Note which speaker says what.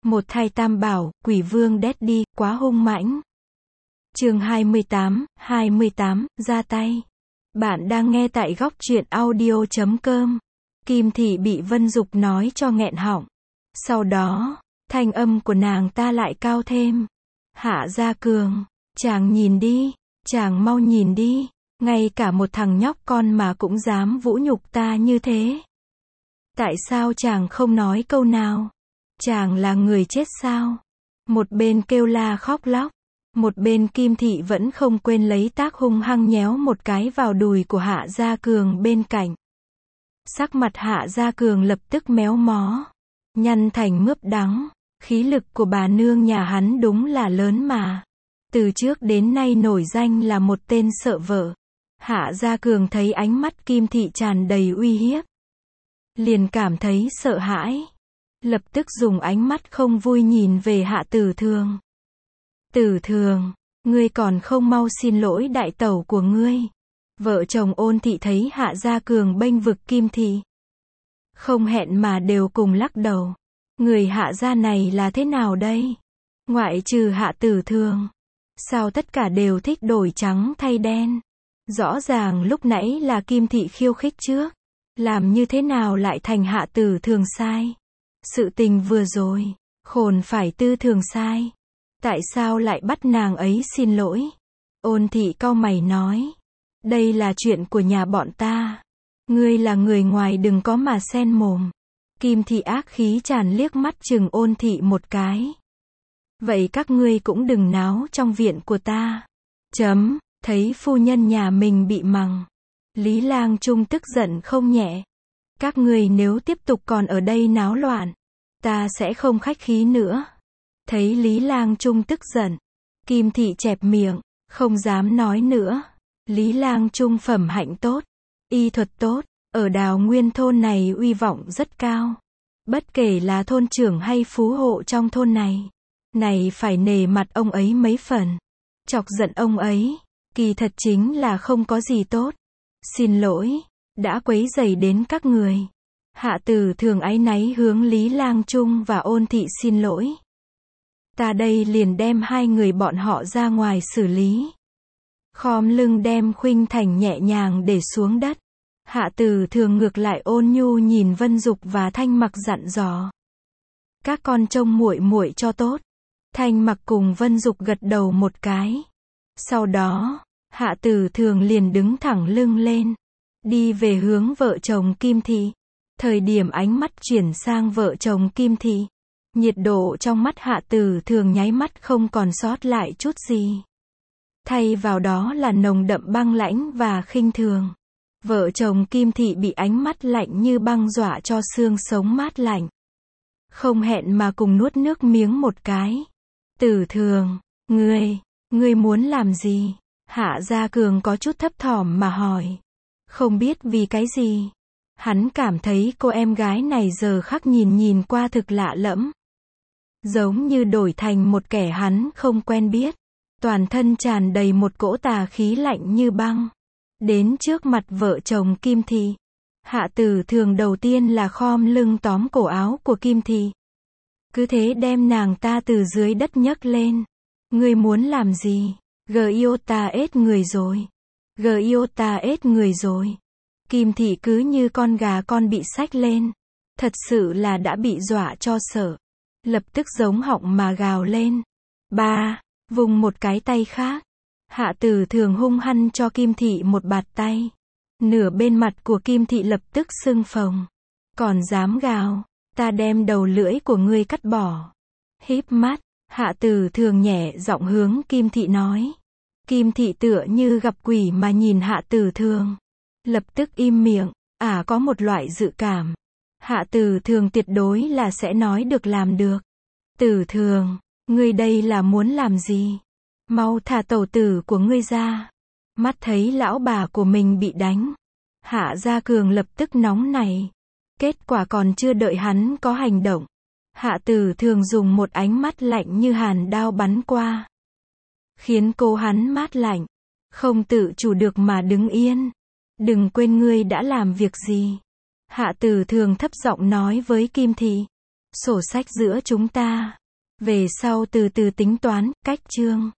Speaker 1: Một thay tam bảo, quỷ vương Daddy, quá hung mãnh. Chương 28, ra tay. Bạn đang nghe tại góc truyện audio.com. Kim Thị bị Vân Dục nói cho nghẹn họng. Sau đó, thanh âm của nàng ta lại cao thêm. Hạ Gia Cường, chàng nhìn đi, chàng mau nhìn đi, ngay cả một thằng nhóc con mà cũng dám vũ nhục ta như thế. Tại sao chàng không nói câu nào? Chàng là người chết sao? Một bên kêu la khóc lóc, một bên Kim Thị vẫn không quên lấy tác hung hăng nhéo một cái vào đùi của Hạ Gia Cường bên cạnh. Sắc mặt Hạ Gia Cường lập tức méo mó, nhăn thành mướp đắng. Khí lực của bà nương nhà hắn đúng là lớn mà. Từ trước đến nay nổi danh là một tên sợ vợ. Hạ Gia Cường thấy ánh mắt Kim Thị tràn đầy uy hiếp, liền cảm thấy sợ hãi. Lập tức dùng ánh mắt không vui nhìn về Hạ Tử Thường. Tử Thường, ngươi còn không mau xin lỗi đại tẩu của ngươi. Vợ chồng Ôn Thị thấy Hạ Gia Cường bênh vực Kim Thị, không hẹn mà đều cùng lắc đầu. Người Hạ gia này là thế nào đây? Ngoại trừ Hạ Tử Thường, sao tất cả đều thích đổi trắng thay đen? Rõ ràng lúc nãy là Kim Thị khiêu khích trước, làm như thế nào lại thành Hạ Tử Thường sai? Sự tình vừa rồi, khồn phải Tư Thường sai. Tại sao lại bắt nàng ấy xin lỗi? Ôn Thị cau mày nói, đây là chuyện của nhà bọn ta. Ngươi là người ngoài đừng có mà xen mồm. Kim Thị ác khí tràn liếc mắt chừng Ôn Thị một cái. Vậy các ngươi cũng đừng náo trong viện của ta. Thấy phu nhân nhà mình bị mắng, Lý Lang Trung tức giận không nhẹ. Các ngươi nếu tiếp tục còn ở đây náo loạn, ta sẽ không khách khí nữa. Thấy Lý Lang Trung tức giận, Kim Thị chẹp miệng, không dám nói nữa. Lý Lang Trung phẩm hạnh tốt, y thuật tốt, ở Đào Nguyên thôn này uy vọng rất cao. Bất kể là thôn trưởng hay phú hộ trong thôn này, phải nể mặt ông ấy mấy phần. Chọc giận ông ấy, kỳ thật chính là không có gì tốt. Xin lỗi, đã quấy rầy đến các người. Hạ Tử Thường áy náy hướng Lý Lang Trung và Ôn Thị xin lỗi. Ta đây liền đem hai người bọn họ ra ngoài xử lý. Khom lưng đem Khuynh Thành nhẹ nhàng để xuống đất. Hạ Tử Thường ngược lại ôn nhu nhìn Vân Dục và Thanh Mặc dặn dò. Các con trông muội muội cho tốt. Thanh Mặc cùng Vân Dục gật đầu một cái. Sau đó, Hạ Tử Thường liền đứng thẳng lưng lên, đi về hướng vợ chồng Kim Thị. Thời điểm ánh mắt chuyển sang vợ chồng Kim Thị, nhiệt độ trong mắt Hạ Tử Thường nháy mắt không còn sót lại chút gì. Thay vào đó là nồng đậm băng lãnh và khinh thường. Vợ chồng Kim Thị bị ánh mắt lạnh như băng dọa cho xương sống mát lạnh. Không hẹn mà cùng nuốt nước miếng một cái. Tử Thường, ngươi muốn làm gì? Hạ Gia Cường có chút thấp thỏm mà hỏi. Không biết vì cái gì. Hắn cảm thấy cô em gái này giờ khắc nhìn qua thực lạ lẫm. Giống như đổi thành một kẻ hắn không quen biết. Toàn thân tràn đầy một cỗ tà khí lạnh như băng. Đến trước mặt vợ chồng Kim Thị, Hạ Tử Thường đầu tiên là khom lưng tóm cổ áo của Kim Thị. Cứ thế đem nàng ta từ dưới đất nhấc lên. Ngươi muốn làm gì? Giota ết người rồi. Giota ết người rồi. Kim Thị cứ như con gà con bị xách lên. Thật sự là đã bị dọa cho sợ. Lập tức giống họng mà gào lên. Vùng một cái tay khác. Hạ Tử Thường hung hăng cho Kim Thị một bạt tay. Nửa bên mặt của Kim Thị lập tức sưng phồng. Còn dám gào, ta đem đầu lưỡi của ngươi cắt bỏ. Híp mắt, Hạ Tử Thường nhẹ giọng hướng Kim Thị nói. Kim Thị tựa như gặp quỷ mà nhìn Hạ Tử Thường. Lập tức im miệng, có một loại dự cảm. Hạ Tử Thường tuyệt đối là sẽ nói được làm được. Tử Thường, ngươi đây là muốn làm gì? Mau thả tẩu tử của ngươi ra. Mắt thấy lão bà của mình bị đánh, Hạ Gia Cường lập tức nóng nảy. Kết quả còn chưa đợi hắn có hành động, Hạ Tử Thường dùng một ánh mắt lạnh như hàn đao bắn qua, khiến cô hắn mát lạnh, không tự chủ được mà đứng yên. Đừng quên ngươi đã làm việc gì. Hạ Tử Thường thấp giọng nói với Kim Thị. sổ sách giữa chúng ta. Về sau từ từ tính toán, cách chương.